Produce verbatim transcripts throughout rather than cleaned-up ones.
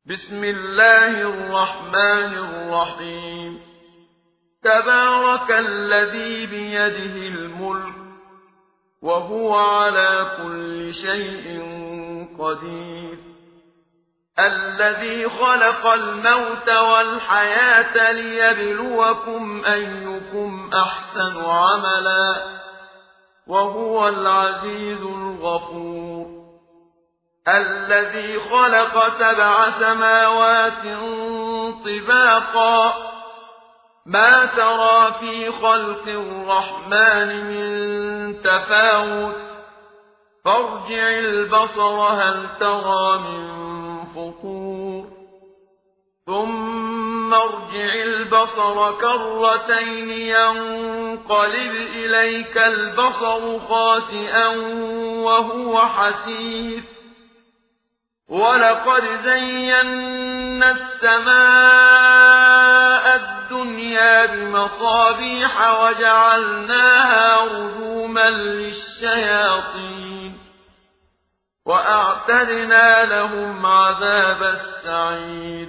بسم الله الرحمن الرحيم تبارك الذي بيده الملك وهو على كل شيء قدير الذي خلق الموت والحياة ليبلوكم أيكم أحسن عملا وهو العزيز الغفور الذي خلق سبع سماوات طباقا ما ترى في خلق الرحمن من تفاوت فارجع البصر هل ترى من فطور ثم ارجع البصر كرتين ينقلب إليك البصر خاسئا وهو حسير ولقد زينا السماء الدنيا بمصابيح وجعلناها رجوما للشياطين وأعتدنا لهم عذاب السعير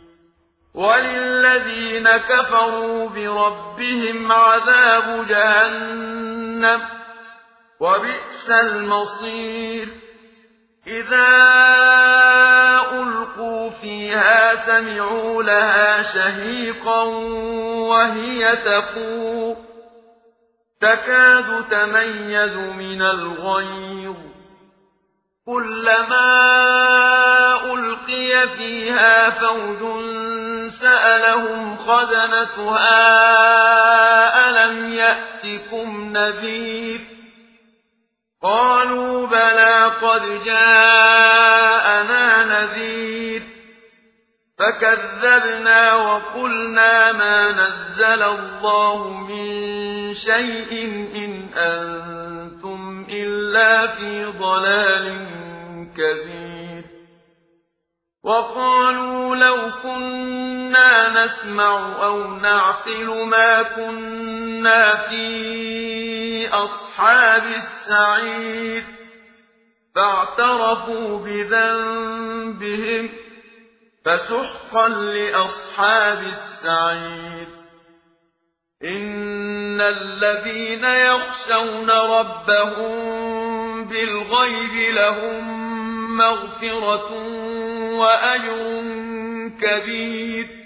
وللذين كفروا بربهم عذاب جهنم وبئس المصير إذا ألقوا فيها سمعوا لها شهيقا وهي تفور تكاد تميز من الغيظ كلما ألقي فيها فوج سألهم خزنتها ألم يأتكم نذير قالوا بلى قد جاءنا نذير فكذبنا وقلنا ما نزل الله من شيء إن أنتم إلا في ضلال كبير وقالوا لو كنا نسمع أو نعقل ما كنا في أصحاب السعير فاعترفوا بذنبهم فسحقا لأصحاب السعير إن الذين يخشون ربهم بالغيب لهم مغفرة وأجر كبير